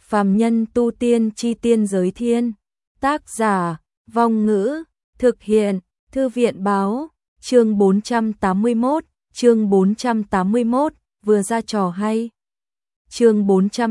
Phàm nhân tu tiên chi tiên giới thiên. Tác giả, Vong Ngữ, thực hiện, Thư viện báo, chương 481, vừa ra trò hay. Chương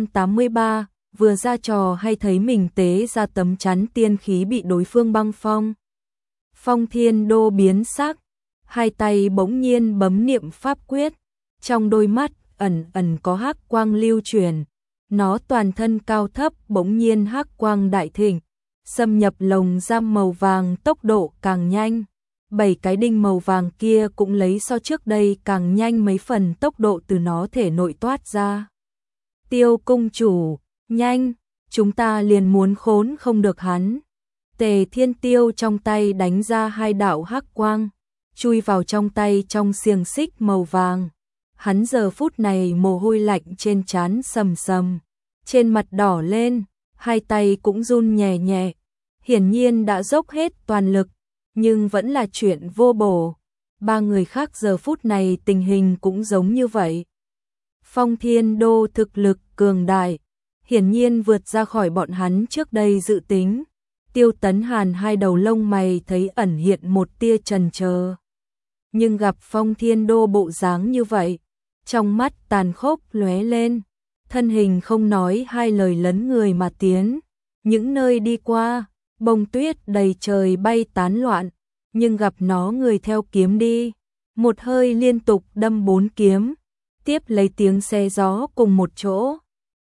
483, vừa ra trò hay thấy mình tế ra tấm chắn tiên khí bị đối phương băng phong. Phong Thiên Đô biến sắc, hai tay bỗng nhiên bấm niệm pháp quyết, trong đôi mắt ẩn ẩn có hắc quang lưu chuyển, nó toàn thân cao thấp bỗng nhiên hắc quang đại thịnh, xâm nhập lồng giam màu vàng tốc độ càng nhanh. 7 cái đinh màu vàng kia cũng lấy so trước đây càng nhanh mấy phần tốc độ từ nó thể nội toát ra. Tiêu cung chủ, nhanh, chúng ta liền muốn khốn không được hắn. Tề Thiên Tiêu trong tay đánh ra hai đạo hắc quang, chui vào trong tay trong xiềng xích màu vàng. Hắn giờ phút này mồ hôi lạnh trên trán sầm sầm, trên mặt đỏ lên, hai tay cũng run nhẹ nhẹ, hiển nhiên đã dốc hết toàn lực, nhưng vẫn là chuyện vô bổ. Ba người khác giờ phút này tình hình cũng giống như vậy. Phong Thiên Đô thực lực cường đại, hiển nhiên vượt ra khỏi bọn hắn trước đây dự tính. Tiêu Tấn Hàn hai đầu lông mày thấy ẩn hiện một tia chần chờ, nhưng gặp Phong Thiên Đô bộ dáng như vậy, trong mắt tàn khốc lóe lên, thân hình không nói hai lời lấn người mà tiến. Những nơi đi qua, bông tuyết đầy trời bay tán loạn, nhưng gặp nó người theo kiếm đi, một hơi liên tục đâm 4 kiếm, tiếp lấy tiếng xe gió cùng một chỗ,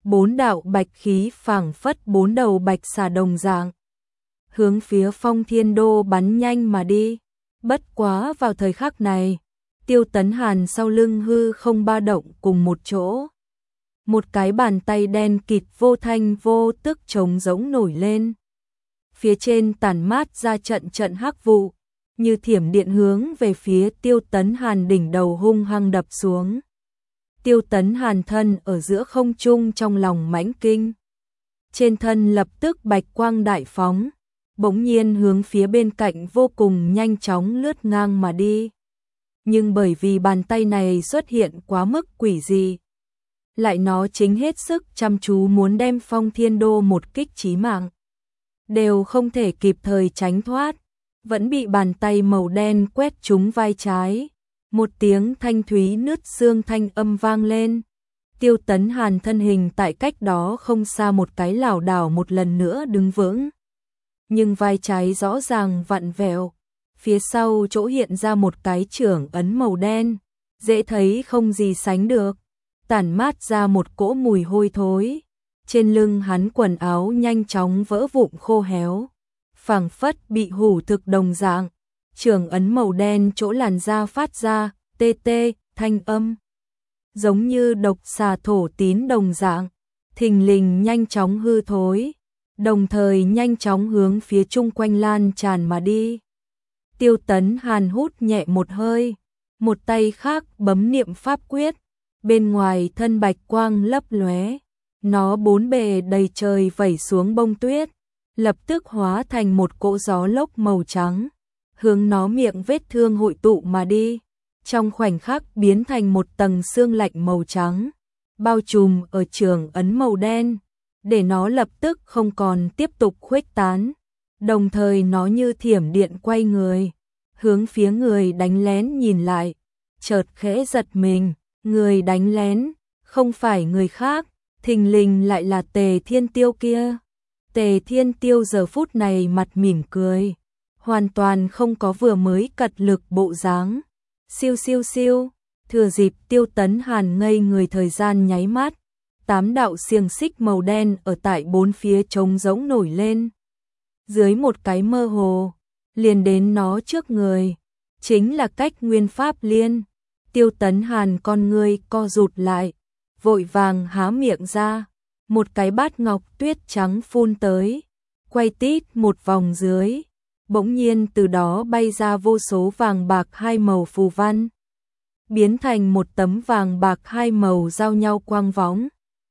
4 đạo bạch khí phảng phất 4 đầu bạch xà đồng dạng, hướng phía Phong Thiên Đô bắn nhanh mà đi. Bất quá vào thời khắc này, Tiêu Tấn Hàn sau lưng hư không ba động cùng một chỗ. Một cái bàn tay đen kịt vô thanh vô tức trống rỗng nổi lên. Phía trên tản mát ra trận trận hắc vụ, như thiểm điện hướng về phía Tiêu Tấn Hàn đỉnh đầu hung hăng đập xuống. Tiêu Tấn Hàn thân ở giữa không trung trong lòng mãnh kinh. Trên thân lập tức bạch quang đại phóng, bỗng nhiên hướng phía bên cạnh vô cùng nhanh chóng lướt ngang mà đi. Nhưng bởi vì bàn tay này xuất hiện quá mức quỷ dị, lại nó chính hết sức chăm chú muốn đem Phong Thiên Đô một kích chí mạng, đều không thể kịp thời tránh thoát, vẫn bị bàn tay màu đen quét trúng vai trái. Một tiếng thanh thúy nứt xương thanh âm vang lên. Tiêu Tấn Hàn thân hình tại cách đó không xa một cái lảo đảo một lần nữa đứng vững, nhưng vai trái rõ ràng vặn vẹo, phía sau chỗ hiện ra một cái chưởng ấn màu đen, dễ thấy không gì sánh được, tản mát ra một cỗ mùi hôi thối. Trên lưng hắn quần áo nhanh chóng vỡ vụn khô héo, phảng phất bị hủ thực đồng dạng. Chưởng ấn màu đen chỗ làn da phát ra tê tê thanh âm, giống như độc xà thổ tín đồng dạng, thình lình nhanh chóng hư thối, đồng thời nhanh chóng hướng phía chung quanh lan tràn mà đi. Tiêu Tấn Hàn hút nhẹ một hơi, một tay khác bấm niệm pháp quyết, bên ngoài thân bạch quang lấp lóe, nó bốn bề đầy trời vẩy xuống bông tuyết, lập tức hóa thành một cỗ gió lốc màu trắng, hướng nó miệng vết thương hội tụ mà đi, trong khoảnh khắc biến thành một tầng sương lạnh màu trắng, bao trùm ở chưởng ấn màu đen, để nó lập tức không còn tiếp tục khuếch tán. Đồng thời nó như thiểm điện quay người, hướng phía người đánh lén nhìn lại, chợt khẽ giật mình, người đánh lén không phải người khác, thình lình lại là Tề Thiên Tiêu kia. Tề Thiên Tiêu giờ phút này mặt mỉm cười, hoàn toàn không có vừa mới cật lực bộ dáng. Siêu siêu siêu, thừa dịp Tiêu Tấn Hàn ngây người thời gian nháy mắt, 8 đạo xiềng xích màu đen ở tại bốn phía trống rỗng nổi lên. Dưới một cái mơ hồ, liền đến nó trước người, chính là cách nguyên pháp liên. Tiêu Tấn Hàn con ngươi co rụt lại, vội vàng há miệng ra, một cái bát ngọc tuyết trắng phun tới, quay tít một vòng dưới, bỗng nhiên từ đó bay ra vô số vàng bạc hai màu phù văn, biến thành một tấm vàng bạc hai màu giao nhau quang võng,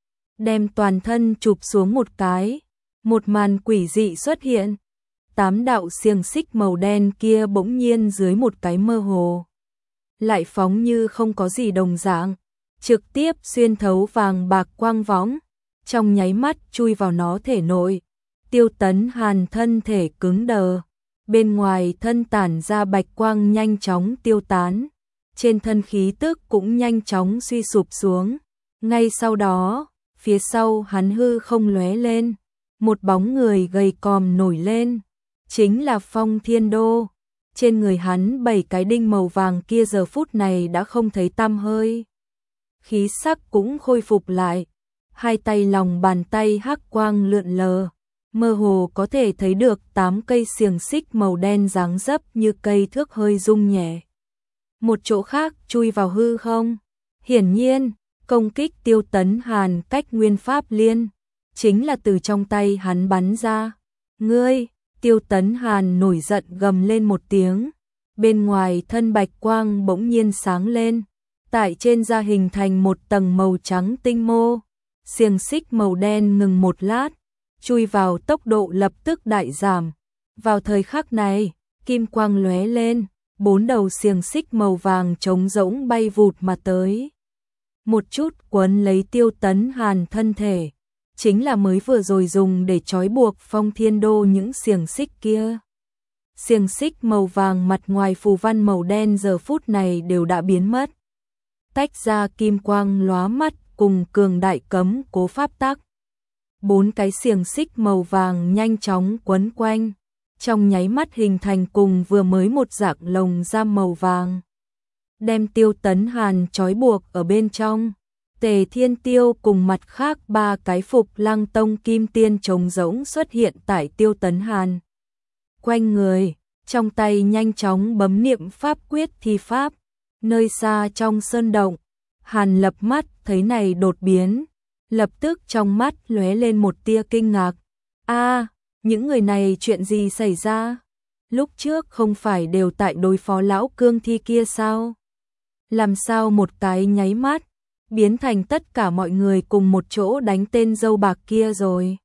đem toàn thân chụp xuống một cái, một màn quỷ dị xuất hiện. 8 đạo xiềng xích màu đen kia bỗng nhiên dưới một cái mơ hồ, lại phóng như không có gì đồng dạng, trực tiếp xuyên thấu vàng bạc quang võng, trong nháy mắt chui vào nó thể nội. Tiêu Tấn Hàn thân thể cứng đờ, bên ngoài thân tản ra bạch quang nhanh chóng tiêu tán, trên thân khí tức cũng nhanh chóng suy sụp xuống. Ngay sau đó, phía sau hắn hư không lóe lên, một bóng người gầy còm nổi lên, chính là Phong Thiên Đô. Trên người hắn 7 cái đinh màu vàng kia giờ phút này đã không thấy tăm hơi. Khí sắc cũng khôi phục lại, hai tay lòng bàn tay hắc quang lượn lờ, mơ hồ có thể thấy được 8 cây xiềng xích màu đen dáng dấp như cây thước hơi rung nhẹ. Một chỗ khác chui vào hư không. Hiển nhiên, công kích Tiêu Tấn Hàn cách nguyên pháp liên, chính là từ trong tay hắn bắn ra. Ngươi! Tiêu Tấn Hàn nổi giận gầm lên một tiếng, bên ngoài thân bạch quang bỗng nhiên sáng lên, tại trên da hình thành một tầng màu trắng tinh mô, xiềng xích màu đen ngừng một lát, chui vào tốc độ lập tức đại giảm. Vào thời khắc này, kim quang lóe lên, 4 đầu xiềng xích màu vàng trống rỗng bay vụt mà tới. Một chút quấn lấy Tiêu Tấn Hàn thân thể, chính là mới vừa rồi dùng để trói buộc Phong Thiên Đô những xiềng xích kia. Xiềng xích màu vàng mặt ngoài phù văn màu đen giờ phút này đều đã biến mất, tách ra kim quang lóa mắt cùng cường đại cấm cố pháp tắc. 4 cái xiềng xích màu vàng nhanh chóng quấn quanh, trong nháy mắt hình thành cùng vừa mới một dạng lồng giam màu vàng, đem Tiêu Tấn Hàn trói buộc ở bên trong. Tề Thiên Tiêu cùng mặt khác 3 cái Phục Lăng Tông kim tiên trống rỗng xuất hiện tại Tiêu Tấn Hàn quanh người, trong tay nhanh chóng bấm niệm pháp quyết thi pháp. Nơi xa trong sơn động, Hàn Lập mắt thấy này đột biến, lập tức trong mắt lóe lên một tia kinh ngạc. Những người này chuyện gì xảy ra? Lúc trước không phải đều tại đối phó lão cương thi kia sao? Làm sao một cái nháy mắt biến thành tất cả mọi người cùng một chỗ đánh tên dâu bạc kia rồi?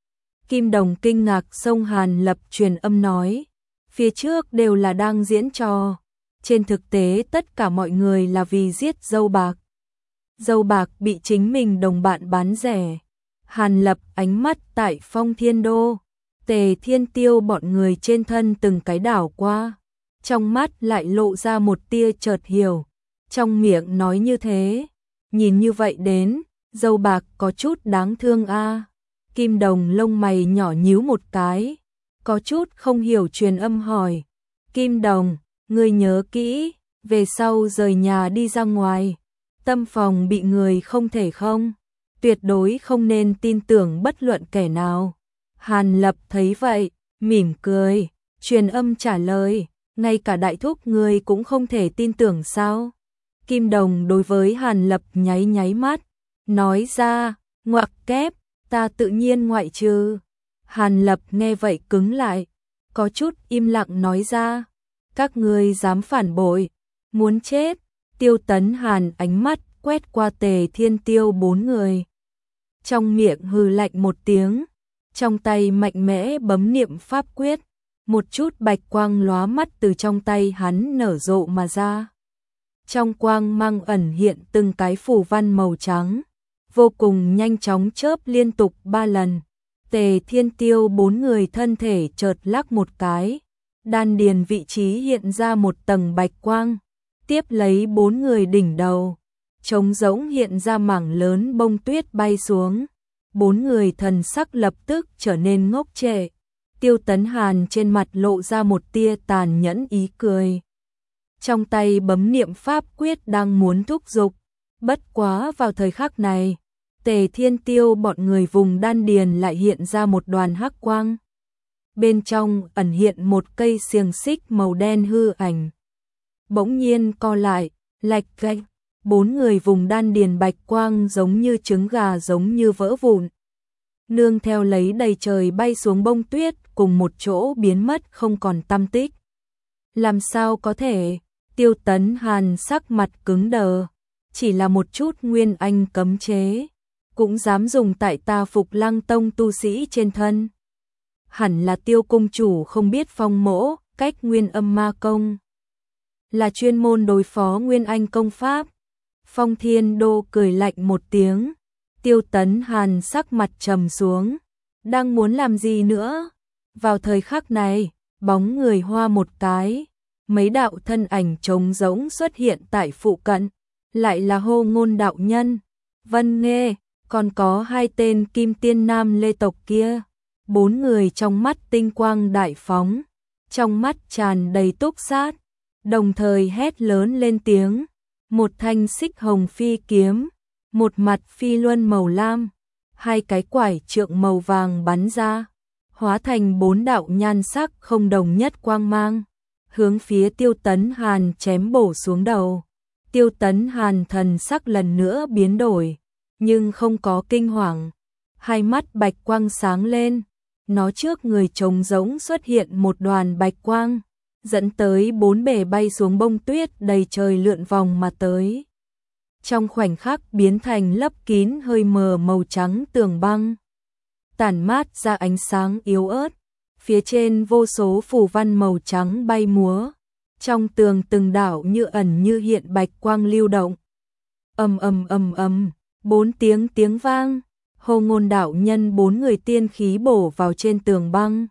Kim Đồng kinh ngạc xông Hàn Lập truyền âm nói, phía trước đều là đang diễn trò, trên thực tế tất cả mọi người là vì giết dâu bạc. Dâu bạc bị chính mình đồng bạn bán rẻ. Hàn Lập ánh mắt tại Phong Thiên Đô, Tề Thiên Tiêu bọn người trên thân từng cái đảo qua, trong mắt lại lộ ra một tia chợt hiểu, trong miệng nói như thế, nhìn như vậy đến, dâu bạc có chút đáng thương a. Kim Đồng lông mày nhỏ nhíu một cái, có chút không hiểu truyền âm hỏi, Kim Đồng, ngươi nhớ kỹ, về sau rời nhà đi ra ngoài, tâm phòng bị người không thể không, tuyệt đối không nên tin tưởng bất luận kẻ nào. Hàn Lập thấy vậy, mỉm cười, truyền âm trả lời, ngay cả đại thúc ngươi cũng không thể tin tưởng sao? Kim Đồng đối với Hàn Lập nháy nháy mắt, nói ra, ngoặc kép, ta tự nhiên ngoại trừ. Hàn Lập nghe vậy cứng lại, có chút im lặng nói ra, các ngươi dám phản bội, muốn chết. Tiêu Tấn Hàn ánh mắt quét qua Tề Thiên Tiêu 4 người, trong miệng hừ lạnh một tiếng, trong tay mạnh mẽ bấm niệm pháp quyết, một chút bạch quang lóa mắt từ trong tay hắn nở rộ mà ra. Trong quang mang ẩn hiện từng cái phù văn màu trắng, vô cùng nhanh chóng chớp liên tục 3 lần. Tề Thiên Tiêu 4 người thân thể chợt lắc một cái, đan điền vị trí hiện ra một tầng bạch quang, tiếp lấy 4 người đỉnh đầu, trống rỗng hiện ra mảng lớn bông tuyết bay xuống. 4 người thần sắc lập tức trở nên ngốc trệ. Tiêu Tấn Hàn trên mặt lộ ra một tia tàn nhẫn ý cười, trong tay bấm niệm pháp quyết đang muốn thúc giục, bất quá vào thời khắc này, Tề Thiên Tiêu bọn người vùng đan điền lại hiện ra một đoàn hắc quang. Bên trong ẩn hiện một cây xiềng xích màu đen hư ảnh. Bỗng nhiên co lại, lạch cạch, 4 người vùng đan điền bạch quang giống như trứng gà giống như vỡ vụn. Nương theo lấy đầy trời bay xuống bông tuyết cùng một chỗ biến mất không còn tăm tích. Làm sao có thể? Tiêu Tấn Hàn sắc mặt cứng đờ, chỉ là một chút nguyên anh cấm chế, cũng dám dùng tại ta Phục Lăng Tông tu sĩ trên thân. Hẳn là Tiêu cung chủ không biết phong mỗ, cách nguyên âm ma công, là chuyên môn đối phó nguyên anh công pháp. Phong Thiên Đô cười lạnh một tiếng, Tiêu Tấn Hàn sắc mặt trầm xuống, đang muốn làm gì nữa? Vào thời khắc này, bóng người hoa một cái, mấy đạo thân ảnh trống rỗng xuất hiện tại phụ cận, lại là Hô Ngôn đạo nhân, Vân Nghê, còn có hai tên Kim Tiên Nam Lê tộc kia. Bốn người trong mắt tinh quang đại phóng, trong mắt tràn đầy túc sát, đồng thời hét lớn lên tiếng, một thanh xích hồng phi kiếm, một mặt phi luân màu lam, hai cái quải trượng màu vàng bắn ra, hóa thành bốn đạo nhan sắc không đồng nhất quang mang, hướng phía Tiêu Tấn Hàn chém bổ xuống đầu. Tiêu Tấn Hàn thần sắc lần nữa biến đổi, nhưng không có kinh hoàng, hai mắt bạch quang sáng lên, nó trước người trống rỗng xuất hiện một đoàn bạch quang, dẫn tới bốn bề bay xuống bông tuyết đầy trời lượn vòng mà tới. Trong khoảnh khắc biến thành lấp kín hơi mờ màu trắng tường băng, tản mát ra ánh sáng yếu ớt, phía trên vô số phù văn màu trắng bay múa, trong tường từng đảo như ẩn như hiện bạch quang lưu động. Ầm ầm ầm ầm, bốn tiếng vang, Hô Ngôn đạo nhân bốn người tiên khí bổ vào trên tường băng,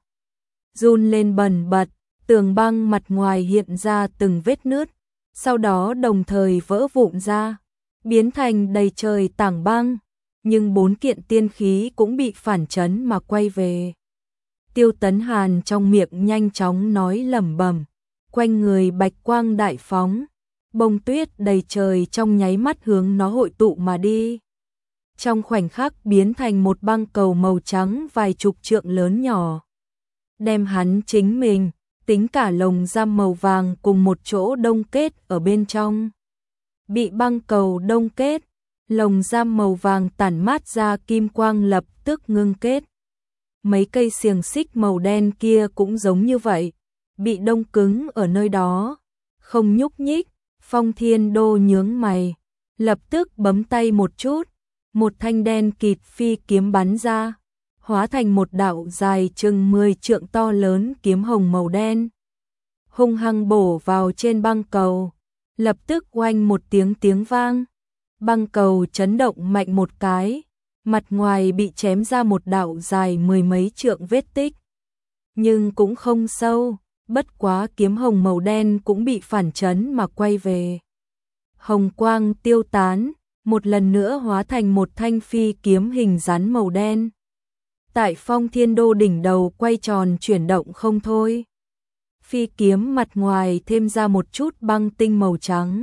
run lên bần bật, tường băng mặt ngoài hiện ra từng vết nứt, sau đó đồng thời vỡ vụn ra, biến thành đầy trời tảng băng, nhưng bốn kiện tiên khí cũng bị phản chấn mà quay về. Tiêu Tấn Hàn trong miệng nhanh chóng nói lẩm bẩm, quanh người bạch quang đại phóng, bông tuyết đầy trời trong nháy mắt hướng nó hội tụ mà đi. Trong khoảnh khắc biến thành một băng cầu màu trắng vài chục trượng lớn nhỏ, đem hắn chính mình, tính cả lồng giam màu vàng cùng một chỗ đông kết ở bên trong. Bị băng cầu đông kết, lồng giam màu vàng tản mát ra kim quang lập tức ngưng kết. Mấy cây xiềng xích màu đen kia cũng giống như vậy, bị đông cứng ở nơi đó, không nhúc nhích. Phong Thiên Đô nhướng mày, lập tức bấm tay một chút, một thanh đen kịt phi kiếm bắn ra, hóa thành một đạo dài chừng 10 trượng to lớn kiếm hồng màu đen, hung hăng bổ vào trên băng cầu, lập tức oanh một tiếng vang, băng cầu chấn động mạnh một cái, mặt ngoài bị chém ra một đạo dài 10 mấy trượng vết tích, nhưng cũng không sâu, bất quá kiếm hồng màu đen cũng bị phản chấn mà quay về. Hồng quang tiêu tán, một lần nữa hóa thành một thanh phi kiếm hình rắn màu đen. Tại Phong Thiên Đô đỉnh đầu quay tròn chuyển động không thôi. Phi kiếm mặt ngoài thêm ra một chút băng tinh màu trắng,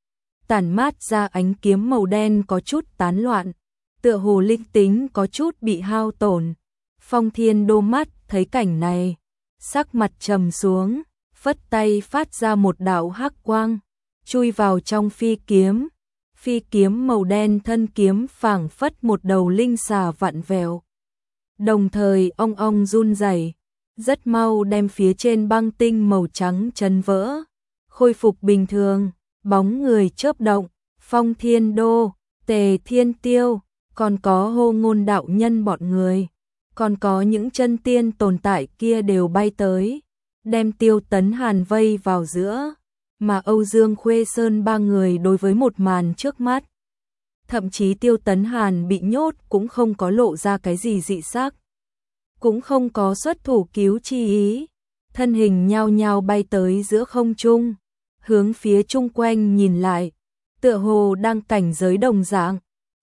tản mát ra ánh kiếm màu đen có chút tán loạn, tựa hồ linh tính có chút bị hao tổn. Phong Thiên Đô mắt thấy cảnh này, sắc mặt trầm xuống, phất tay phát ra một đạo hắc quang, chui vào trong phi kiếm. Phi kiếm màu đen thân kiếm phảng phất một đầu linh xà vặn vẹo, đồng thời ong ong run rẩy, rất mau đem phía trên băng tinh màu trắng chấn vỡ, khôi phục bình thường. Bóng người chớp động, Phong Thiên Đô, Tề Thiên Tiêu, còn có Hô Ngôn đạo nhân bọn người, còn có những chân tiên tồn tại kia đều bay tới, đem Tiêu Tấn Hàn vây vào giữa, mà Âu Dương Khuê Sơn ba người đối với một màn trước mắt. Thậm chí Tiêu Tấn Hàn bị nhốt cũng không có lộ ra cái gì dị sắc, cũng không có xuất thủ cứu chi ý, thân hình nhao nhao bay tới giữa không trung, hướng phía chung quanh nhìn lại, tựa hồ đang cảnh giới đồng dạng.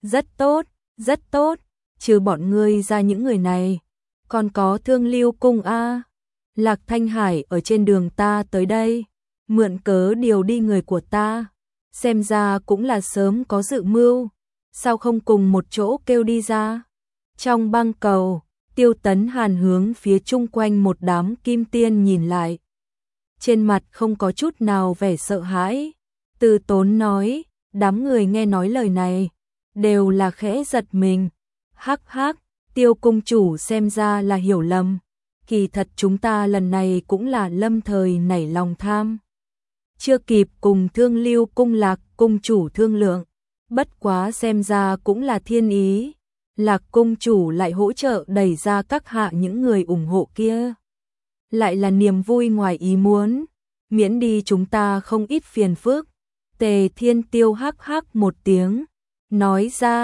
Rất tốt, trừ bọn ngươi ra những người này, còn có Thương Lưu Cung a. Lạc Thanh Hải ở trên đường ta tới đây, mượn cớ điều đi người của ta, xem ra cũng là sớm có dự mưu, sao không cùng một chỗ kêu đi ra. Trong băng cầu, Tiêu Tấn Hàn hướng phía chung quanh một đám kim tiên nhìn lại, trên mặt không có chút nào vẻ sợ hãi, từ tốn nói, đám người nghe nói lời này, đều là khẽ giật mình. Hắc hắc, Tiêu cung chủ xem ra là hiểu lầm, kỳ thật chúng ta lần này cũng là lâm thời nảy lòng tham, chưa kịp cùng Thương Lưu Cung Lạc cung chủ thương lượng, bất quá xem ra cũng là thiên ý, Lạc cung chủ lại hỗ trợ đẩy ra các hạ những người ủng hộ kia, lại là niềm vui ngoài ý muốn, miễn đi chúng ta không ít phiền phức. Tề Thiên Tiêu hắc hắc một tiếng, nói ra,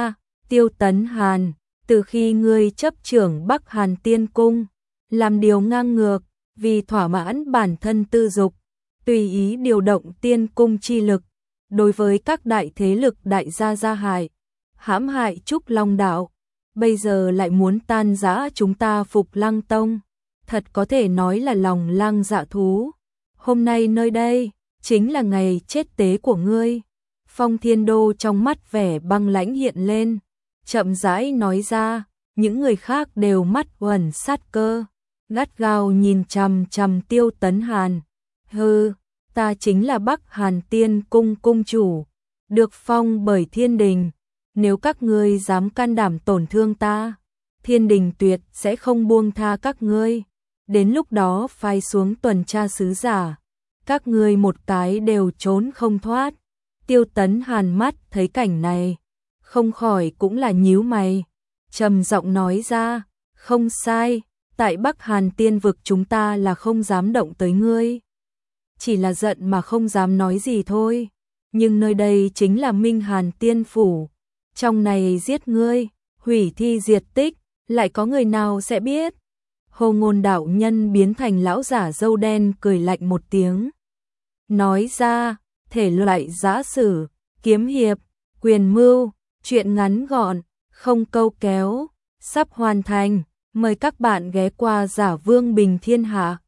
Tiêu Tấn Hàn, từ khi ngươi chấp trưởng Bắc Hàn Tiên Cung, làm điều ngang ngược, vì thỏa mãn bản thân tư dục, tùy ý điều động tiên cung chi lực, đối với các đại thế lực đại gia gia hại, hãm hại Trúc Long đạo, bây giờ lại muốn tan rã chúng ta Phục Lăng Tông, thật có thể nói là lòng lang dạ thú. Hôm nay nơi đây, chính là ngày chết tế của ngươi. Phong Thiên Đô trong mắt vẻ băng lãnh hiện lên, chậm rãi nói ra, những người khác đều mắt uẩn sát cơ, gắt gao nhìn chằm chằm Tiêu Tấn Hàn. Hừ, ta chính là Bắc Hàn Tiên Cung cung chủ, được phong bởi Thiên Đình, nếu các ngươi dám can đảm tổn thương ta, Thiên Đình tuyệt sẽ không buông tha các ngươi. Đến lúc đó phái xuống tuần tra sứ giả, các ngươi một cái đều trốn không thoát. Tiêu Tấn Hàn mắt thấy cảnh này, không khỏi cũng là nhíu mày, trầm giọng nói ra, không sai, tại Bắc Hàn Tiên vực chúng ta là không dám động tới ngươi. Chỉ là giận mà không dám nói gì thôi, nhưng nơi đây chính là Minh Hàn Tiên phủ, trong này giết ngươi, hủy thi diệt tích, lại có người nào sẽ biết? Hồ Ngôn đạo nhân biến thành lão giả râu đen cười lạnh một tiếng, nói ra, thể loại giã sử, kiếm hiệp, quyền mưu, chuyện ngắn gọn, không câu kéo, sắp hoàn thành, mời các bạn ghé qua Giả Vương Bình Thiên Hạ.